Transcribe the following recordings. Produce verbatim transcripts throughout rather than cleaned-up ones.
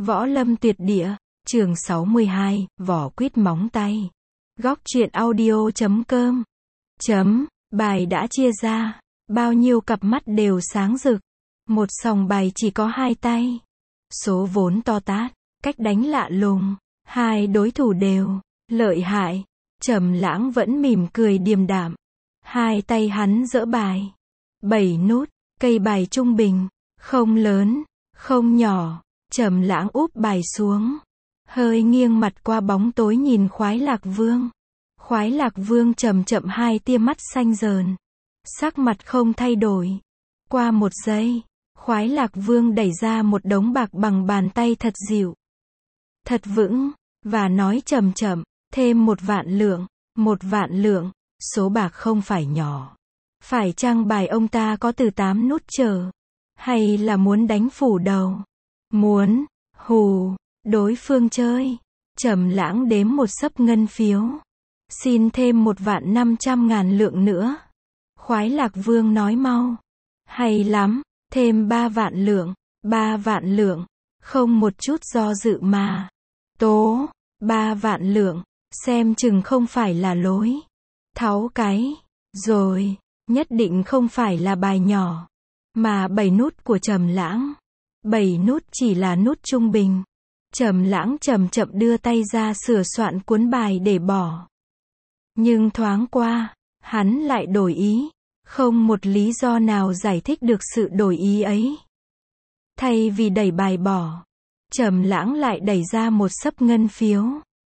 Võ Lâm Tuyệt Địa, chương sáu mươi hai, vỏ quýt móng tay. Góc truyện audio chấm com. Chấm, bài đã chia ra, bao nhiêu cặp mắt đều sáng rực. Một sòng bài chỉ có hai tay. Số vốn to tát, cách đánh lạ lùng, hai đối thủ đều lợi hại. Trầm Lãng vẫn mỉm cười điềm đạm. Hai tay hắn giở bài. Bảy nút, cây bài trung bình, không lớn, không nhỏ. Trầm Lãng úp bài xuống, hơi nghiêng mặt qua bóng tối nhìn Khoái Lạc Vương. Khoái Lạc Vương chậm chậm hai tia mắt xanh dờn, sắc mặt không thay đổi. Qua một giây, Khoái Lạc Vương đẩy ra một đống bạc bằng bàn tay thật dịu, thật vững, và nói chậm chậm, thêm một vạn lượng, một vạn lượng, số bạc không phải nhỏ. Phải chăng bài ông ta có từ tám nút trở, hay là muốn đánh phủ đầu? Muốn, hù, đối phương chơi. Trầm Lãng đếm một xấp ngân phiếu. Xin thêm một vạn năm trăm ngàn lượng nữa. Khoái Lạc Vương nói mau. Hay lắm, thêm ba vạn lượng, ba vạn lượng, không một chút do dự mà. Tố, ba vạn lượng, xem chừng không phải là lối. Tháo cái, rồi, nhất định không phải là bài nhỏ, mà bảy nút của Trầm Lãng. Bảy nút chỉ là nút trung bình. Trầm Lãng chậm chậm đưa tay ra sửa soạn cuốn bài để bỏ. Nhưng thoáng qua, hắn lại đổi ý, không một lý do nào giải thích được sự đổi ý ấy. Thay vì đẩy bài bỏ, Trầm Lãng lại đẩy ra một xấp ngân phiếu.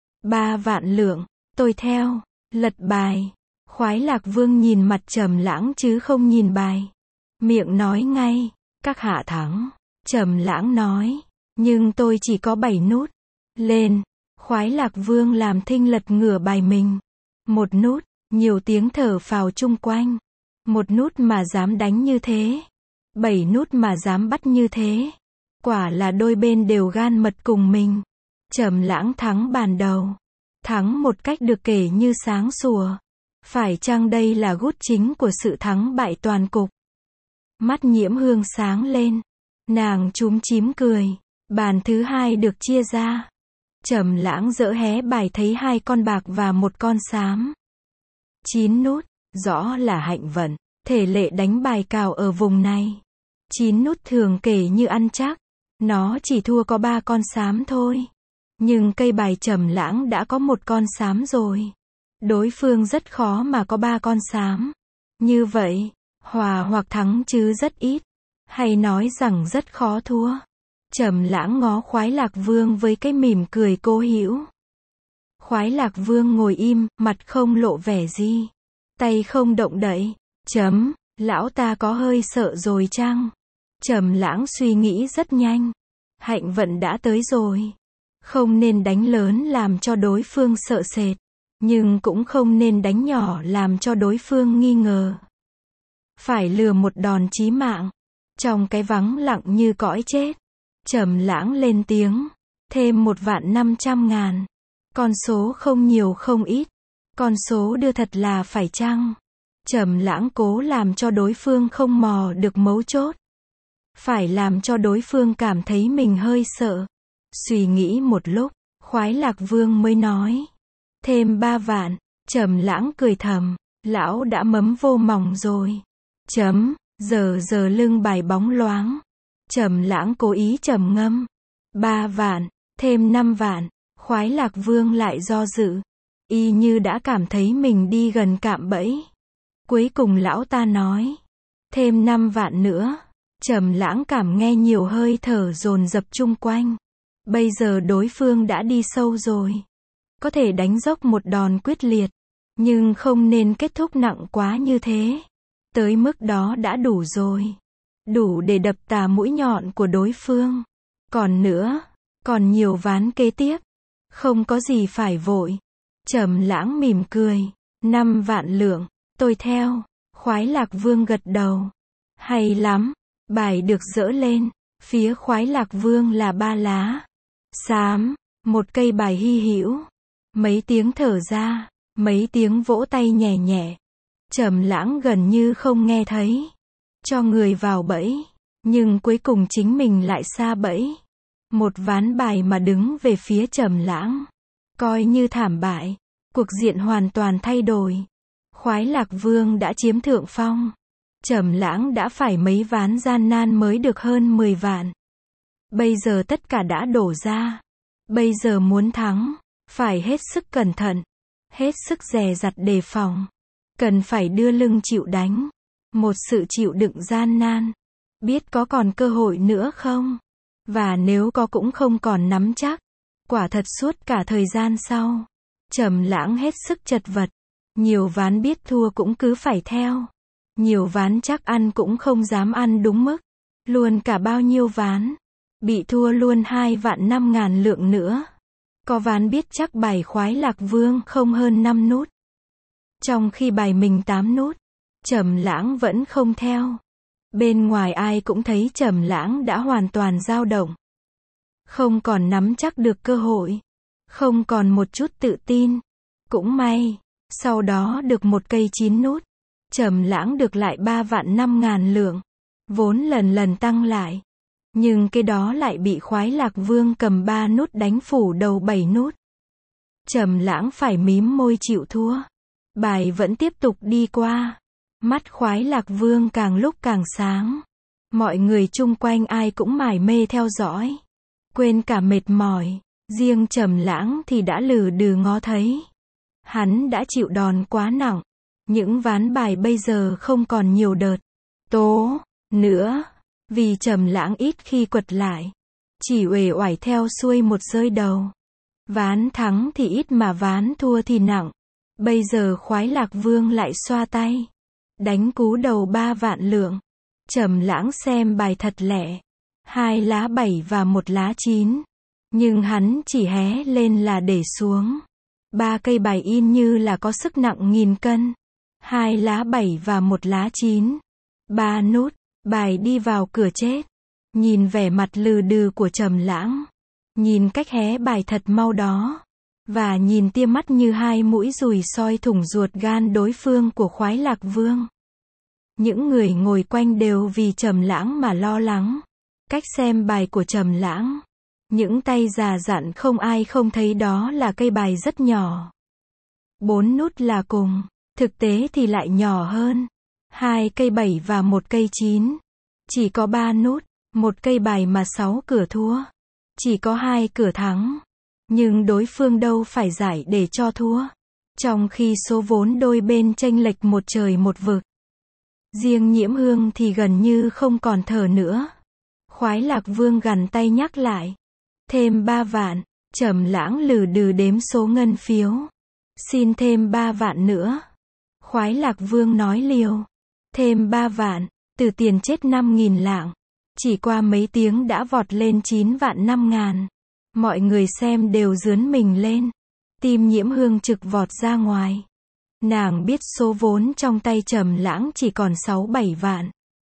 Ba vạn lượng, tôi theo, lật bài. Khoái Lạc Vương nhìn mặt Trầm Lãng chứ không nhìn bài. Miệng nói ngay, các hạ thắng. Trầm Lãng nói, nhưng tôi chỉ có bảy nút. Lên, Khoái Lạc Vương làm thinh lật ngửa bài mình. Một nút, nhiều tiếng thở phào chung quanh. Một nút mà dám đánh như thế. Bảy nút mà dám bắt như thế. Quả là đôi bên đều gan mật cùng mình. Trầm Lãng thắng bàn đầu. Thắng một cách được kể như sáng sủa. Phải chăng đây là gút chính của sự thắng bại toàn cục? Mắt Nhiễm Hương sáng lên. Nàng chúm chím cười. Bàn thứ hai được chia ra. Trầm Lãng giở hé bài thấy hai con bạc và một con xám. Chín nút, rõ là hạnh vận. Thể lệ đánh bài cào ở vùng này. Chín nút thường kể như ăn chắc. Nó chỉ thua có ba con xám thôi. Nhưng cây bài Trầm Lãng đã có một con xám rồi. Đối phương rất khó mà có ba con xám. Như vậy, hòa hoặc thắng chứ rất ít. Hay nói rằng rất khó thua. Trầm Lãng ngó Khoái Lạc Vương với cái mỉm cười cố hữu. Khoái Lạc Vương ngồi im, mặt không lộ vẻ gì. Tay không động đậy. Chấm, lão ta có hơi sợ rồi chăng? Trầm Lãng suy nghĩ rất nhanh. Hạnh vận đã tới rồi. Không nên đánh lớn làm cho đối phương sợ sệt. Nhưng cũng không nên đánh nhỏ làm cho đối phương nghi ngờ. Phải lừa một đòn chí mạng. Trong cái vắng lặng như cõi chết, Trầm Lãng lên tiếng, thêm một vạn năm trăm ngàn. Con số không nhiều không ít. Con số đưa thật là phải chăng? Trầm Lãng cố làm cho đối phương không mò được mấu chốt. Phải làm cho đối phương cảm thấy mình hơi sợ. Suy nghĩ một lúc, Khoái Lạc Vương mới nói, thêm ba vạn. Trầm Lãng cười thầm, lão đã mấm vô mỏng rồi. Chấm, giờ giờ lưng bài bóng loáng. Trầm Lãng cố ý trầm ngâm. Ba vạn, thêm năm vạn. Khoái Lạc Vương lại do dự. Y như đã cảm thấy mình đi gần cạm bẫy. Cuối cùng lão ta nói, thêm năm vạn nữa. Trầm Lãng cảm nghe nhiều hơi thở dồn dập chung quanh. Bây giờ đối phương đã đi sâu rồi. Có thể đánh dốc một đòn quyết liệt. Nhưng không nên kết thúc nặng quá như thế. Tới mức đó đã đủ rồi. Đủ để đập tà mũi nhọn của đối phương. Còn nữa, còn nhiều ván kế tiếp. Không có gì phải vội. Trầm Lãng mỉm cười. Năm vạn lượng, tôi theo. Khoái Lạc Vương gật đầu. Hay lắm. Bài được dỡ lên. Phía Khoái Lạc Vương là ba lá. Xám, một cây bài hy hữu. Mấy tiếng thở ra, mấy tiếng vỗ tay nhẹ nhẹ. Trầm Lãng gần như không nghe thấy. Cho người vào bẫy, nhưng cuối cùng chính mình lại sa bẫy. Một ván bài mà đứng về phía Trầm Lãng. Coi như thảm bại. Cuộc diện hoàn toàn thay đổi. Khoái Lạc Vương đã chiếm thượng phong. Trầm Lãng đã phải mấy ván gian nan mới được hơn mười vạn. Bây giờ tất cả đã đổ ra. Bây giờ muốn thắng, phải hết sức cẩn thận, hết sức dè dặt đề phòng. Cần phải đưa lưng chịu đánh. Một sự chịu đựng gian nan. Biết có còn cơ hội nữa không? Và nếu có cũng không còn nắm chắc. Quả thật suốt cả thời gian sau, Trầm Lãng hết sức chật vật. Nhiều ván biết thua cũng cứ phải theo. Nhiều ván chắc ăn cũng không dám ăn đúng mức. Luôn cả bao nhiêu ván. Bị thua luôn hai vạn năm ngàn lượng nữa. Có ván biết chắc bài Khoái Lạc Vương không hơn năm nút. Trong khi bài mình tám nút, Trầm Lãng vẫn không theo. Bên ngoài ai cũng thấy Trầm Lãng đã hoàn toàn dao động. Không còn nắm chắc được cơ hội. Không còn một chút tự tin. Cũng may, sau đó được một cây chín nút. Trầm Lãng được lại ba vạn năm ngàn lượng. Vốn lần lần tăng lại. Nhưng cái đó lại bị Khoái Lạc Vương cầm ba nút đánh phủ đầu bảy nút. Trầm Lãng phải mím môi chịu thua. Bài vẫn tiếp tục đi qua. Mắt Khoái Lạc Vương càng lúc càng sáng. Mọi người chung quanh ai cũng mải mê theo dõi. Quên cả mệt mỏi. Riêng Trầm Lãng thì đã lừ đừ ngó thấy. Hắn đã chịu đòn quá nặng. Những ván bài bây giờ không còn nhiều đợt tố nữa. Vì Trầm Lãng ít khi quật lại. Chỉ uể oải theo xuôi một rơi đầu. Ván thắng thì ít mà ván thua thì nặng. Bây giờ Khoái Lạc Vương lại xoa tay. Đánh cú đầu ba vạn lượng. Trầm Lãng xem bài thật lẹ. Hai lá bảy và một lá chín. Nhưng hắn chỉ hé lên là để xuống. Ba cây bài in như là có sức nặng nghìn cân. Hai lá bảy và một lá chín. Ba nút. Bài đi vào cửa chết. Nhìn vẻ mặt lừ đừ của Trầm Lãng. Nhìn cách hé bài thật mau đó. Và nhìn tia mắt như hai mũi dùi soi thủng ruột gan đối phương của Khoái Lạc Vương. Những người ngồi quanh đều vì Trầm Lãng mà lo lắng. Cách xem bài của Trầm Lãng. Những tay già dặn không ai không thấy đó là cây bài rất nhỏ. Bốn nút là cùng. Thực tế thì lại nhỏ hơn. Hai cây bảy và một cây chín. Chỉ có ba nút. Một cây bài mà sáu cửa thua. Chỉ có hai cửa thắng. Nhưng đối phương đâu phải giải để cho thua. Trong khi số vốn đôi bên chênh lệch một trời một vực. Riêng Nhiễm Hương thì gần như không còn thở nữa. Khoái Lạc Vương gằn tay nhắc lại. Thêm ba vạn. Trầm Lãng lừ đừ đếm số ngân phiếu. Xin thêm ba vạn nữa. Khoái Lạc Vương nói liều. Thêm ba vạn. Từ tiền chết năm nghìn lạng. Chỉ qua mấy tiếng đã vọt lên chín vạn năm ngàn. Mọi người xem đều rướn mình lên. Tim Nhiễm Hương trực vọt ra ngoài. Nàng biết số vốn trong tay Trầm Lãng chỉ còn sáu bảy vạn.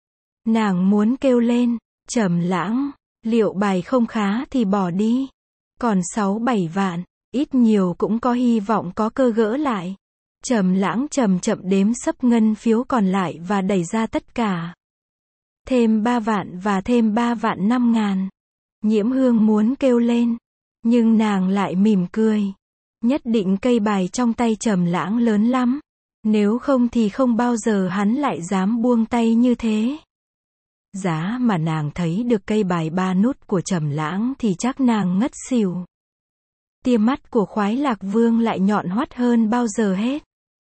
Nàng muốn kêu lên. Trầm Lãng, liệu bài không khá thì bỏ đi. Còn sáu bảy vạn. Ít nhiều cũng có hy vọng có cơ gỡ lại. Trầm Lãng chậm chậm đếm sấp ngân phiếu còn lại và đẩy ra tất cả. Thêm ba vạn và thêm ba vạn năm ngàn. Nhiễm Hương muốn kêu lên. Nhưng nàng lại mỉm cười. Nhất định cây bài trong tay Trầm Lãng lớn lắm. Nếu không thì không bao giờ hắn lại dám buông tay như thế. Giá mà nàng thấy được cây bài ba nút của Trầm Lãng thì chắc nàng ngất xỉu. Tia mắt của Khoái Lạc Vương lại nhọn hoắt hơn bao giờ hết.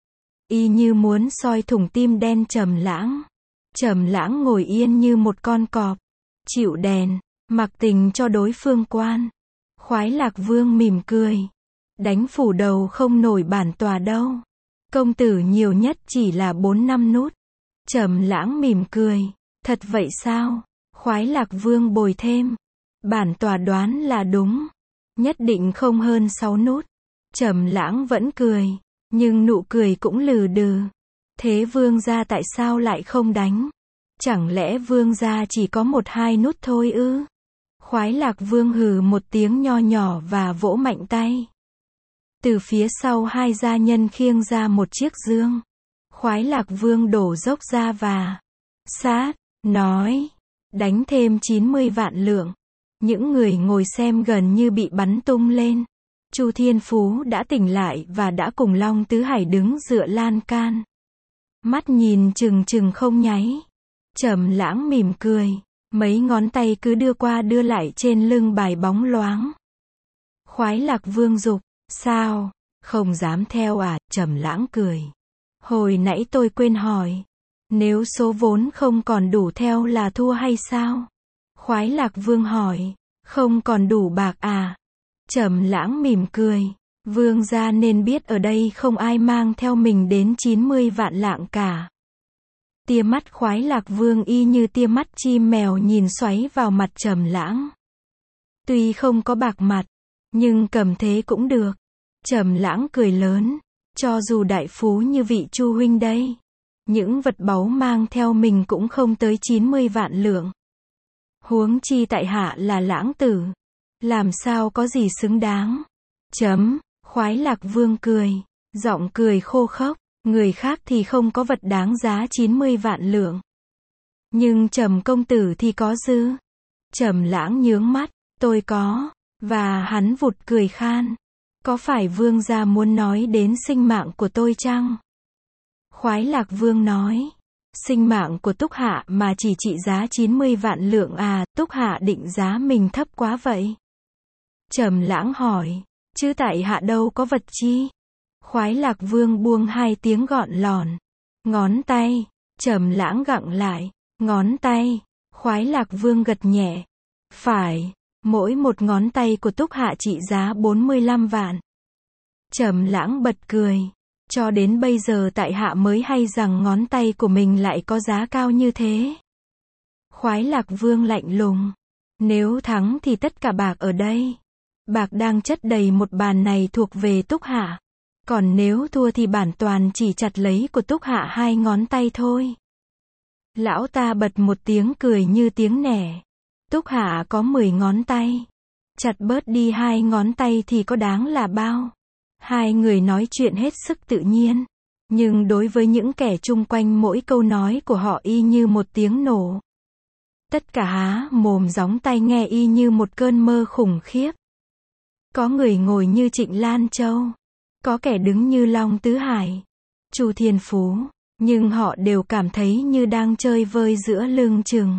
Y như muốn soi thủng tim đen Trầm Lãng. Trầm Lãng ngồi yên như một con cọp. Chịu đèn. Mặc tình cho đối phương quan. Khoái Lạc Vương mỉm cười. Đánh phủ đầu không nổi bản tòa đâu. Công tử nhiều nhất chỉ là bốn năm nút. Trầm Lãng mỉm cười. Thật vậy sao? Khoái Lạc Vương bồi thêm. Bản tòa đoán là đúng. Nhất định không hơn sáu nút. Trầm Lãng vẫn cười. Nhưng nụ cười cũng lừ đừ. Thế vương gia tại sao lại không đánh? Chẳng lẽ vương gia chỉ có một hai nút thôi ư? Khoái Lạc Vương hừ một tiếng nho nhỏ và vỗ mạnh tay. Từ phía sau hai gia nhân khiêng ra một chiếc dương. Khoái Lạc Vương đổ dốc ra và sát, nói, đánh thêm chín mươi vạn lượng. Những người ngồi xem gần như bị bắn tung lên. Chu Thiên Phú đã tỉnh lại và đã cùng Long Tứ Hải đứng dựa lan can. Mắt nhìn chừng chừng không nháy. Trầm Lãng mỉm cười, mấy ngón tay cứ đưa qua đưa lại trên lưng bài bóng loáng. Khoái Lạc Vương giục, sao, không dám theo à? Trầm Lãng cười. Hồi nãy tôi quên hỏi, nếu số vốn không còn đủ theo là thua hay sao? Khoái Lạc Vương hỏi, không còn đủ bạc à? Trầm Lãng mỉm cười, vương gia nên biết ở đây không ai mang theo mình đến chín mươi vạn lạng cả. Tia mắt Khoái Lạc Vương y như tia mắt chim mèo nhìn xoáy vào mặt Trầm Lãng. Tuy không có bạc mặt, nhưng cầm thế cũng được. Trầm Lãng cười lớn, cho dù đại phú như vị Chu huynh đây, những vật báu mang theo mình cũng không tới chín mươi vạn lượng. Huống chi tại hạ là Lãng tử, làm sao có gì xứng đáng. Chấm, Khoái Lạc Vương cười, giọng cười khô khốc, người khác thì không có vật đáng giá chín mươi vạn lượng. Nhưng Trầm công tử thì có dư. Trầm Lãng nhướng mắt, tôi có, và hắn vụt cười khan. Có phải vương gia muốn nói đến sinh mạng của tôi chăng? Khoái Lạc Vương nói, sinh mạng của Túc Hạ mà chỉ trị giá chín mươi vạn lượng à? Túc Hạ định giá mình thấp quá vậy. Trầm Lãng hỏi, chứ tại hạ đâu có vật chi. Khoái Lạc Vương buông hai tiếng gọn lòn. Ngón tay. Trầm Lãng gặng lại, ngón tay. Khoái Lạc Vương gật nhẹ. Phải, mỗi một ngón tay của Túc Hạ trị giá bốn mươi lăm vạn. Trầm Lãng bật cười, cho đến bây giờ tại hạ mới hay rằng ngón tay của mình lại có giá cao như thế. Khoái Lạc Vương lạnh lùng, nếu thắng thì tất cả bạc ở đây, bạc đang chất đầy một bàn này thuộc về Túc Hạ, còn nếu thua thì bản toàn chỉ chặt lấy của Túc Hạ hai ngón tay thôi. Lão ta bật một tiếng cười như tiếng nẻ. Túc Hạ có mười ngón tay, chặt bớt đi hai ngón tay thì có đáng là bao? Hai người nói chuyện hết sức tự nhiên, nhưng đối với những kẻ chung quanh mỗi câu nói của họ y như một tiếng nổ. Tất cả há mồm gióng tai nghe y như một cơn mơ khủng khiếp. Có người ngồi như Trịnh Lan Châu, có kẻ đứng như Long Tứ Hải, Chu Thiên Phú, nhưng họ đều cảm thấy như đang chơi vơi giữa lưng chừng.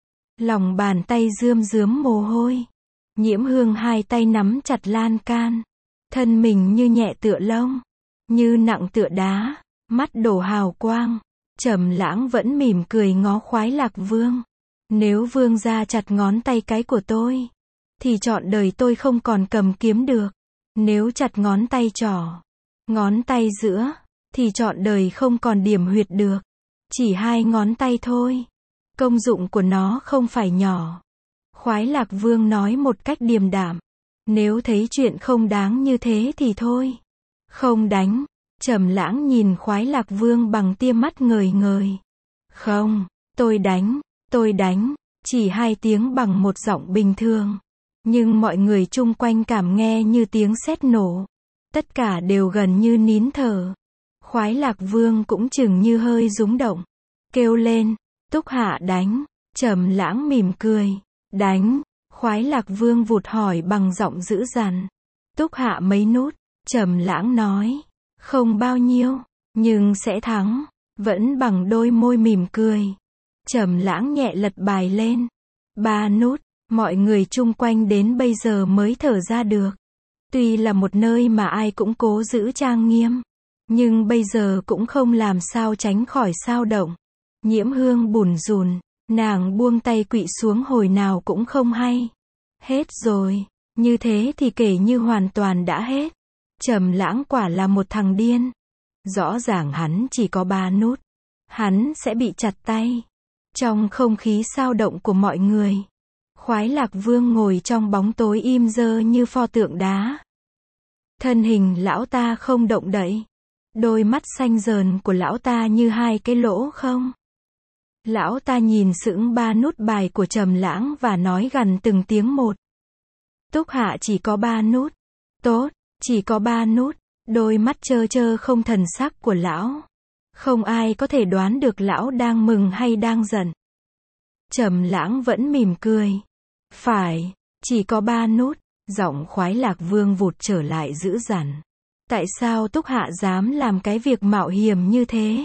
Lòng bàn tay rươm rướm mồ hôi. Nhiễm Hương hai tay nắm chặt lan can, thân mình như nhẹ tựa lông, như nặng tựa đá, mắt đổ hào quang. Trầm Lãng vẫn mỉm cười ngó Khoái Lạc Vương. Nếu vương gia chặt ngón tay cái của tôi, thì trọn đời tôi không còn cầm kiếm được. Nếu chặt ngón tay trỏ, ngón tay giữa, thì trọn đời không còn điểm huyệt được. Chỉ hai ngón tay thôi, công dụng của nó không phải nhỏ. Khoái Lạc Vương nói một cách điềm đạm. Nếu thấy chuyện không đáng như thế thì thôi, không đánh. Trầm Lãng nhìn Khoái Lạc Vương bằng tia mắt ngời ngời. Không, tôi đánh, tôi đánh. Chỉ hai tiếng bằng một giọng bình thường, nhưng mọi người chung quanh cảm nghe như tiếng sét nổ. Tất cả đều gần như nín thở. Khoái Lạc Vương cũng chừng như hơi rúng động, kêu lên, Túc Hạ đánh. Trầm Lãng mỉm cười, đánh. Khoái Lạc Vương vụt hỏi bằng giọng dữ dằn, Túc Hạ mấy nút? Trầm Lãng nói, không bao nhiêu, nhưng sẽ thắng. Vẫn bằng đôi môi mỉm cười. Trầm Lãng nhẹ lật bài lên, ba nút. Mọi người chung quanh đến bây giờ mới thở ra được. Tuy là một nơi mà ai cũng cố giữ trang nghiêm, nhưng bây giờ cũng không làm sao tránh khỏi xao động. Nhiễm Hương bủn rủn, nàng buông tay quỵ xuống hồi nào cũng không hay. Hết rồi, như thế thì kể như hoàn toàn đã hết. Trầm Lãng quả là một thằng điên. Rõ ràng hắn chỉ có ba nút, hắn sẽ bị chặt tay. Trong không khí xao động của mọi người, Khoái Lạc Vương ngồi trong bóng tối im dơ như pho tượng đá. Thân hình lão ta không động đậy. Đôi mắt xanh dờn của lão ta như hai cái lỗ không. Lão ta nhìn sững ba nút bài của Trầm Lãng và nói gần từng tiếng một. Túc Hạ chỉ có ba nút. Tốt, chỉ có ba nút. Đôi mắt trơ trơ không thần sắc của lão. Không ai có thể đoán được lão đang mừng hay đang giận. Trầm Lãng vẫn mỉm cười. Phải, Chỉ có ba nút. Giọng Khoái Lạc Vương vụt trở lại dữ dằn. Tại sao Túc Hạ dám làm cái việc mạo hiểm như thế?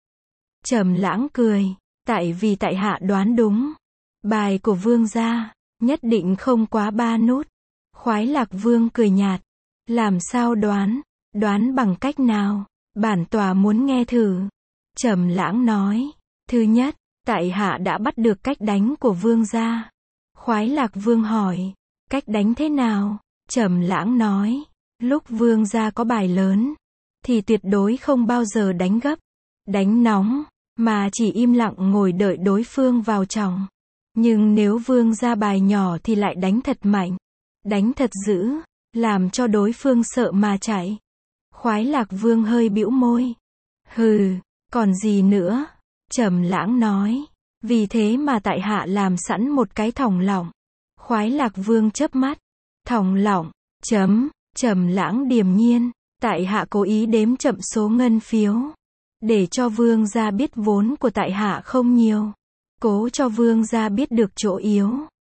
Trầm Lãng cười. Tại vì tại hạ đoán đúng. Bài của vương gia nhất định không quá ba nút. Khoái Lạc Vương cười nhạt. Làm sao đoán? Đoán bằng cách nào? Bản tòa muốn nghe thử. Trầm Lãng nói. Thứ nhất, tại hạ đã bắt được cách đánh của vương gia. Khoái Lạc Vương hỏi. Cách đánh thế nào? Trầm Lãng nói. Lúc vương gia có bài lớn, thì tuyệt đối không bao giờ đánh gấp, đánh nóng, mà chỉ im lặng ngồi đợi đối phương vào trọng. Nhưng nếu vương gia bài nhỏ thì lại đánh thật mạnh, đánh thật dữ, làm cho đối phương sợ mà chạy. Khoái Lạc Vương hơi bĩu môi. Hừ, còn gì nữa? Trầm Lãng nói. Vì thế mà tại hạ làm sẵn một cái thòng lọng. Khoái Lạc Vương chớp mắt. Thòng lọng, chấm, Trầm Lãng điềm nhiên. Tại hạ cố ý đếm chậm số ngân phiếu, để cho vương gia biết vốn của tại hạ không nhiều. Cố cho vương gia biết được chỗ yếu.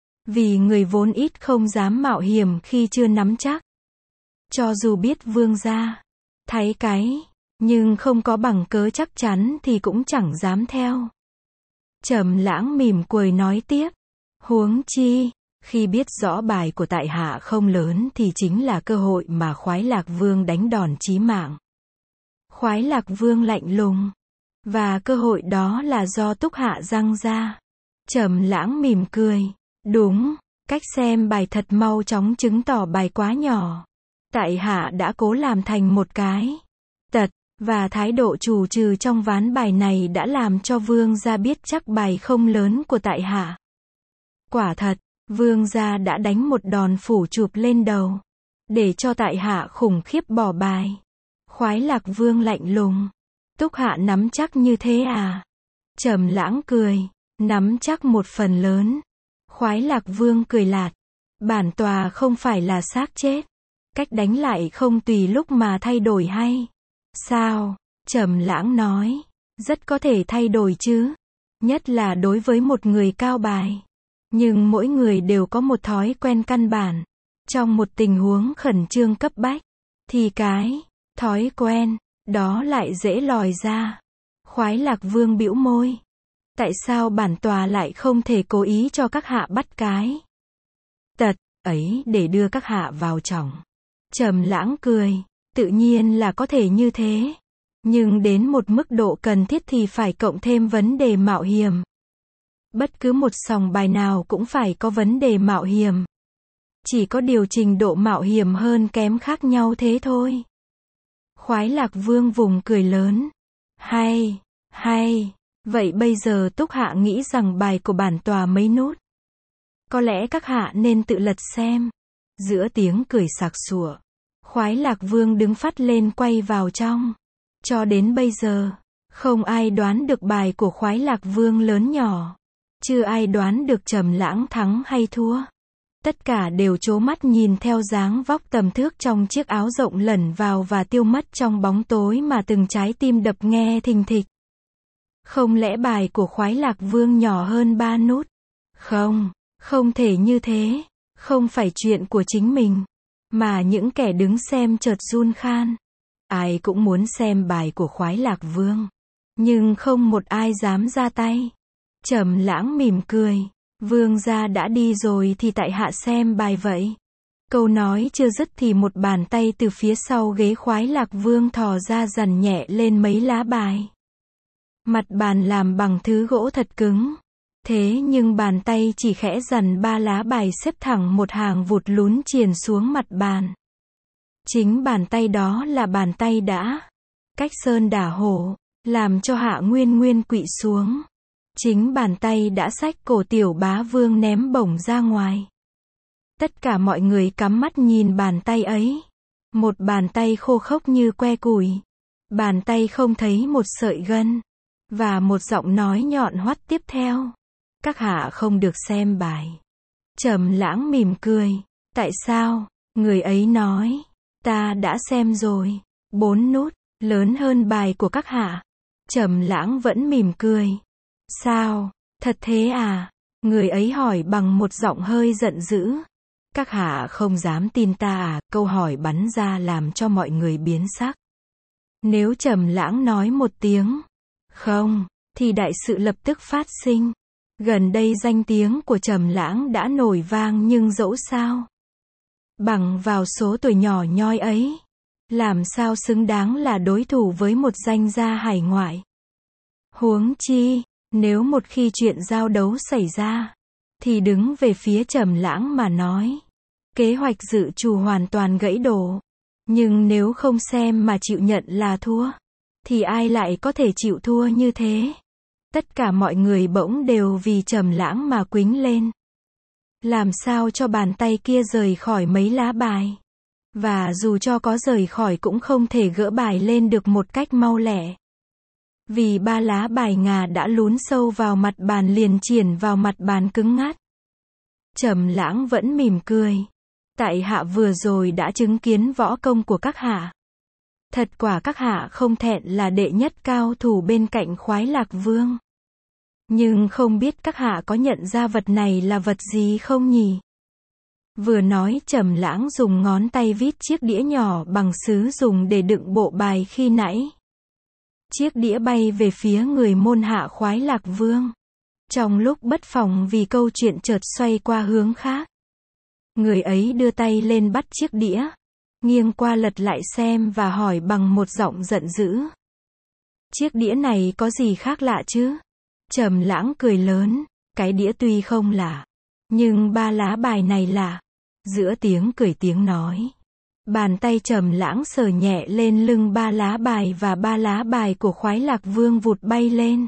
Vì người vốn ít không dám mạo hiểm khi chưa nắm chắc. Cho dù biết vương gia thấy cái, nhưng không có bằng cớ chắc chắn thì cũng chẳng dám theo. Trầm Lãng mỉm cười nói tiếp. Huống chi, khi biết rõ bài của tại hạ không lớn thì chính là cơ hội mà Khoái Lạc Vương đánh đòn chí mạng. Khoái Lạc Vương lạnh lùng. Và cơ hội đó là do Túc Hạ giăng ra. Trầm Lãng mỉm cười. Đúng, cách xem bài thật mau chóng chứng tỏ bài quá nhỏ. Tại hạ đã cố làm thành một cái tật, và thái độ chủ trừ trong ván bài này đã làm cho vương gia biết chắc bài không lớn của tại hạ. Quả thật, vương gia đã đánh một đòn phủ chụp lên đầu, để cho tại hạ khủng khiếp bỏ bài. Khoái Lạc Vương lạnh lùng. Túc Hạ nắm chắc như thế à? Trầm Lãng cười. Nắm chắc một phần lớn. Khoái Lạc Vương cười lạt. Bản tòa không phải là xác chết. Cách đánh lại không tùy lúc mà thay đổi hay sao? Trầm Lãng nói. Rất có thể thay đổi chứ. Nhất là đối với một người cao bài. Nhưng mỗi người đều có một thói quen căn bản. Trong một tình huống khẩn trương cấp bách, thì cái thói quen đó lại dễ lòi ra. Khoái Lạc Vương bĩu môi. Tại sao bản tòa lại không thể cố ý cho các hạ bắt cái tật ấy để đưa các hạ vào trọng? Trầm Lãng cười. Tự nhiên là có thể như thế. Nhưng đến một mức độ cần thiết thì phải cộng thêm vấn đề mạo hiểm. Bất cứ một sòng bài nào cũng phải có vấn đề mạo hiểm. Chỉ có điều trình độ mạo hiểm hơn kém khác nhau thế thôi. Khoái Lạc Vương vùng cười lớn. Hay, hay. Vậy bây giờ Túc Hạ nghĩ rằng bài của bản tòa mấy nút? Có lẽ các hạ nên tự lật xem. Giữa tiếng cười sặc sụa, Khoái Lạc Vương đứng phắt lên quay vào trong. Cho đến bây giờ, không ai đoán được bài của Khoái Lạc Vương lớn nhỏ. Chưa ai đoán được Trầm Lãng thắng hay thua. Tất cả đều trố mắt nhìn theo dáng vóc tầm thước trong chiếc áo rộng lẩn vào và tiêu mất trong bóng tối mà từng trái tim đập nghe thình thịch. Không lẽ bài của Khoái Lạc Vương nhỏ hơn ba nút? Không, không thể như thế. Không phải chuyện của chính mình, mà những kẻ đứng xem chợt run khan. Ai cũng muốn xem bài của Khoái Lạc Vương, nhưng không một ai dám ra tay. Trầm Lãng mỉm cười. Vương gia đã đi rồi thì tại hạ xem bài vậy. Câu nói chưa dứt thì một bàn tay từ phía sau ghế Khoái Lạc Vương thò ra dằn nhẹ lên mấy lá bài. Mặt bàn làm bằng thứ gỗ thật cứng. Thế nhưng bàn tay chỉ khẽ dằn ba lá bài xếp thẳng một hàng vụt lún chìền xuống mặt bàn. Chính bàn tay đó là bàn tay đã cách sơn đả hổ, làm cho Hạ Nguyên Nguyên quỵ xuống. Chính bàn tay đã xách cổ Tiểu Bá Vương ném bổng ra ngoài. Tất cả mọi người cắm mắt nhìn bàn tay ấy. Một bàn tay khô khốc như que củi. Bàn tay không thấy một sợi gân. Và một giọng nói nhọn hoắt tiếp theo. Các hạ không được xem bài. Trầm Lãng mỉm cười. Tại sao? Người ấy nói. Ta đã xem rồi. Bốn nút, lớn hơn bài của các hạ. Trầm Lãng vẫn mỉm cười. Sao? Thật thế à? Người ấy hỏi bằng một giọng hơi giận dữ. Các hạ không dám tin ta à? Câu hỏi bắn ra làm cho mọi người biến sắc. Nếu Trầm Lãng nói một tiếng không, thì đại sự lập tức phát sinh. Gần đây danh tiếng của Trầm Lãng đã nổi vang, nhưng dẫu sao, bằng vào số tuổi nhỏ nhoi ấy, làm sao xứng đáng là đối thủ với một danh gia hải ngoại. Huống chi, nếu một khi chuyện giao đấu xảy ra, thì đứng về phía Trầm Lãng mà nói, kế hoạch dự trù hoàn toàn gãy đổ. Nhưng nếu không xem mà chịu nhận là thua, thì ai lại có thể chịu thua như thế? Tất cả mọi người bỗng đều vì Trầm Lãng mà quĩnh lên. Làm sao cho bàn tay kia rời khỏi mấy lá bài? Và dù cho có rời khỏi cũng không thể gỡ bài lên được một cách mau lẹ. Vì ba lá bài ngà đã lún sâu vào mặt bàn liền triển vào mặt bàn cứng ngắt. Trầm Lãng vẫn mỉm cười. Tại hạ vừa rồi đã chứng kiến võ công của các hạ. Thật quả các hạ không thẹn là đệ nhất cao thủ bên cạnh Khoái Lạc Vương. Nhưng không biết các hạ có nhận ra vật này là vật gì không nhỉ? Vừa nói Trầm Lãng dùng ngón tay vít chiếc đĩa nhỏ bằng sứ dùng để đựng bộ bài khi nãy. Chiếc đĩa bay về phía người môn hạ Khoái Lạc Vương. Trong lúc bất phòng vì câu chuyện chợt xoay qua hướng khác. Người ấy đưa tay lên bắt chiếc đĩa, nghiêng qua lật lại xem và hỏi bằng một giọng giận dữ. Chiếc đĩa này có gì khác lạ chứ? Trầm Lãng cười lớn, cái đĩa tuy không lạ, nhưng ba lá bài này lạ. Giữa tiếng cười tiếng nói, bàn tay Trầm Lãng sờ nhẹ lên lưng ba lá bài và ba lá bài của Khoái Lạc Vương vụt bay lên.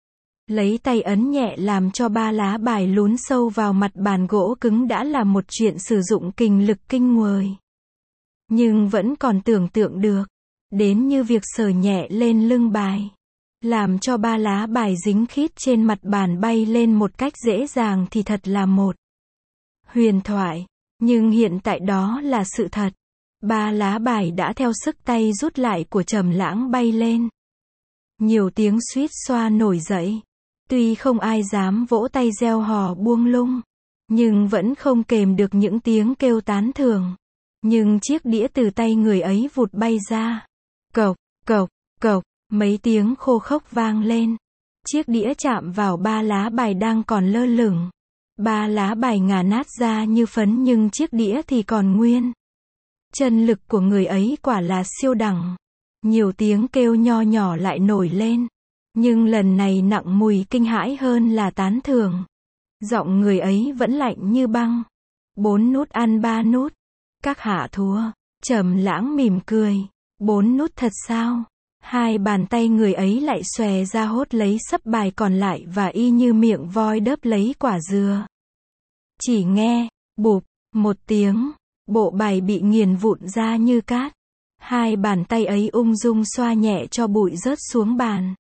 Lấy tay ấn nhẹ làm cho ba lá bài lún sâu vào mặt bàn gỗ cứng đã là một chuyện sử dụng kình lực kinh người. Nhưng vẫn còn tưởng tượng được, đến như việc sờ nhẹ lên lưng bài, làm cho ba lá bài dính khít trên mặt bàn bay lên một cách dễ dàng thì thật là một huyền thoại. Nhưng hiện tại đó là sự thật. Ba lá bài đã theo sức tay rút lại của Trầm Lãng bay lên. Nhiều tiếng suýt xoa nổi dậy. Tuy không ai dám vỗ tay reo hò buông lung, nhưng vẫn không kềm được những tiếng kêu tán thưởng. Nhưng chiếc đĩa từ tay người ấy vụt bay ra. Cộc, cộc, cộc, mấy tiếng khô khốc vang lên. Chiếc đĩa chạm vào ba lá bài đang còn lơ lửng. Ba lá bài ngà nát ra như phấn nhưng chiếc đĩa thì còn nguyên. Chân lực của người ấy quả là siêu đẳng. Nhiều tiếng kêu nho nhỏ lại nổi lên. Nhưng lần này nặng mùi kinh hãi hơn là tán thưởng. Giọng người ấy vẫn lạnh như băng. Bốn nút ăn ba nút. Các hạ thua. Trầm Lãng mỉm cười. Bốn nút thật sao? Hai bàn tay người ấy lại xòe ra hốt lấy sấp bài còn lại và y như miệng voi đớp lấy quả dừa. Chỉ nghe, bụp, một tiếng, bộ bài bị nghiền vụn ra như cát. Hai bàn tay ấy ung dung xoa nhẹ cho bụi rớt xuống bàn.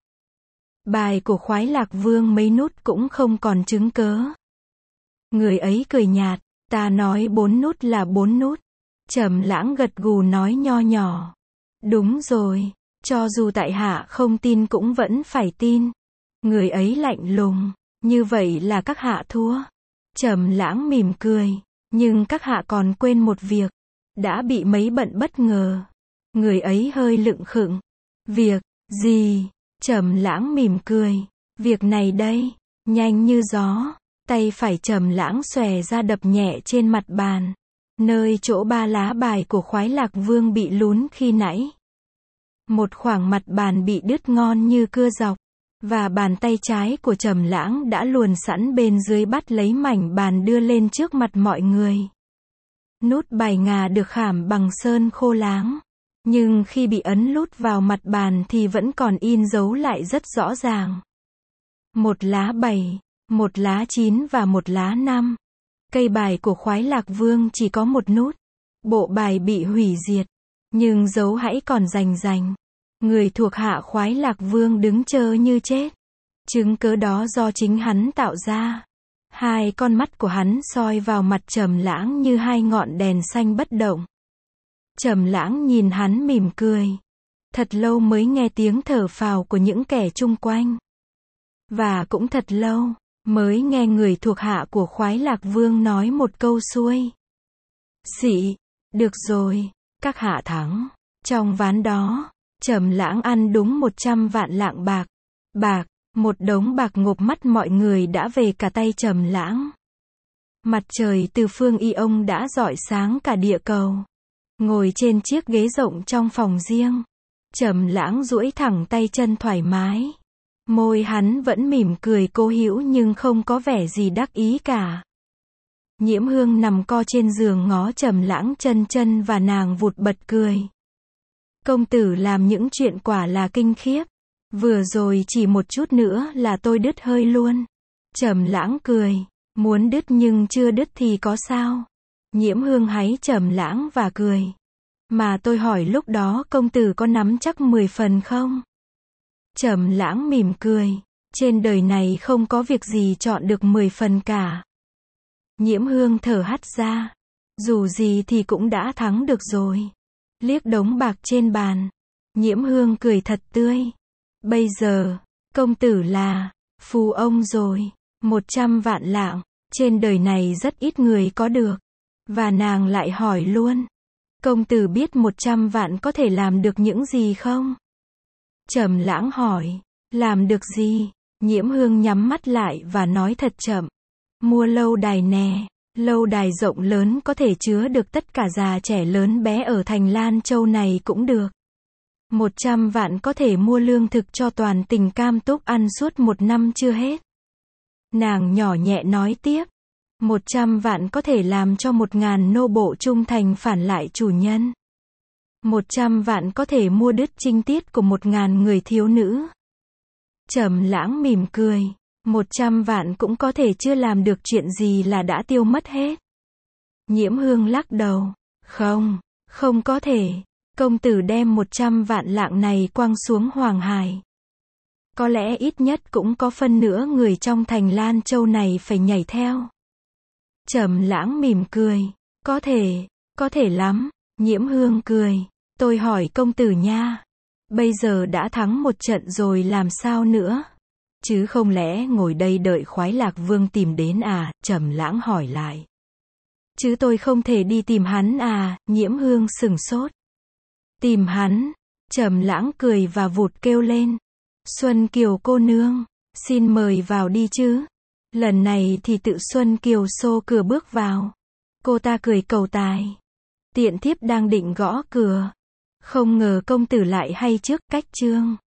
Bài của Khoái Lạc Vương mấy nút cũng không còn chứng cớ. Người ấy cười nhạt, ta nói bốn nút là bốn nút. Trầm Lãng gật gù nói nho nhỏ. Đúng rồi, cho dù tại hạ không tin cũng vẫn phải tin. Người ấy lạnh lùng, như vậy là các hạ thua. Trầm Lãng mỉm cười, nhưng các hạ còn quên một việc. Đã bị mấy bận bất ngờ. Người ấy hơi lựng khựng. Việc gì? Trầm Lãng mỉm cười. Việc này đây, nhanh như gió. Tay phải Trầm Lãng xòe ra đập nhẹ trên mặt bàn. Nơi chỗ ba lá bài của Khoái Lạc Vương bị lún khi nãy. Một khoảng mặt bàn bị đứt ngon như cưa dọc. Và bàn tay trái của Trầm Lãng đã luồn sẵn bên dưới bắt lấy mảnh bàn đưa lên trước mặt mọi người. Nút bài ngà được khảm bằng sơn khô láng. Nhưng khi bị ấn lút vào mặt bàn thì vẫn còn in dấu lại rất rõ ràng. Một lá bảy, một lá chín và một lá năm. Cây bài của Khoái Lạc Vương chỉ có một nút. Bộ bài bị hủy diệt. Nhưng dấu hãy còn rành rành. Người thuộc hạ Khoái Lạc Vương đứng chơ như chết. Chứng cớ đó do chính hắn tạo ra. Hai con mắt của hắn soi vào mặt Trầm Lãng như hai ngọn đèn xanh bất động. Trầm Lãng nhìn hắn mỉm cười. Thật lâu mới nghe tiếng thở phào của những kẻ chung quanh. Và cũng thật lâu mới nghe người thuộc hạ của Khoái Lạc Vương nói một câu xuôi. Xị, được rồi, các hạ thắng. Trong ván đó, Trầm Lãng ăn đúng một trăm vạn lạng bạc. Bạc, một đống bạc ngộp mắt mọi người đã về cả tay Trầm Lãng. Mặt trời từ phương Y ông đã rọi sáng cả địa cầu. Ngồi trên chiếc ghế rộng trong phòng riêng, Trầm Lãng duỗi thẳng tay chân thoải mái. Môi hắn vẫn mỉm cười cố hữu nhưng không có vẻ gì đắc ý cả. Nhiễm Hương nằm co trên giường ngó Trầm Lãng chân chân và nàng vụt bật cười. Công tử làm những chuyện quả là kinh khiếp. Vừa rồi chỉ một chút nữa là tôi đứt hơi luôn. Trầm Lãng cười. Muốn đứt nhưng chưa đứt thì có sao? Nhiễm Hương háy Trầm Lãng và cười. Mà tôi hỏi lúc đó công tử có nắm chắc mười phần không? Trầm Lãng mỉm cười. Trên đời này không có việc gì chọn được mười phần cả. Nhiễm Hương thở hắt ra. Dù gì thì cũng đã thắng được rồi. Liếc đống bạc trên bàn. Nhiễm Hương cười thật tươi. Bây giờ, công tử là phú ông rồi. Một trăm vạn lạng. Trên đời này rất ít người có được. Và nàng lại hỏi luôn. Công tử biết một trăm vạn có thể làm được những gì không? Trầm Lãng hỏi. Làm được gì? Nhiễm Hương nhắm mắt lại và nói thật chậm. Mua lâu đài nè. Lâu đài rộng lớn có thể chứa được tất cả già trẻ lớn bé ở thành Lan Châu này cũng được. Một trăm vạn có thể mua lương thực cho toàn tỉnh Cam Túc ăn suốt một năm chưa hết. Nàng nhỏ nhẹ nói tiếp. Một trăm vạn có thể làm cho một ngàn nô bộ trung thành phản lại chủ nhân. Một trăm vạn có thể mua đứt trinh tiết của một ngàn người thiếu nữ. Trầm Lãng mỉm cười. Một trăm vạn cũng có thể chưa làm được chuyện gì là đã tiêu mất hết. Nhiễm Hương lắc đầu. Không, không có thể. Công tử đem một trăm vạn lạng này quăng xuống Hoàng Hải. Có lẽ ít nhất cũng có phân nửa người trong thành Lan Châu này phải nhảy theo. Trầm Lãng mỉm cười. Có thể, có thể lắm. Nhiễm Hương cười. Tôi hỏi công tử nha. Bây giờ đã thắng một trận rồi làm sao nữa? Chứ không lẽ ngồi đây đợi Khoái Lạc Vương tìm đến à? Trầm Lãng hỏi lại. Chứ tôi không thể đi tìm hắn à? Nhiễm Hương sững sốt. Tìm hắn? Trầm Lãng cười và vụt kêu lên. Xuân Kiều cô nương, xin mời vào đi chứ. Lần này thì tự Xuân Kiều xô cửa bước vào. Cô ta cười cầu tài. Tiện thiếp đang định gõ cửa. Không ngờ công tử lại hay trước cách chương.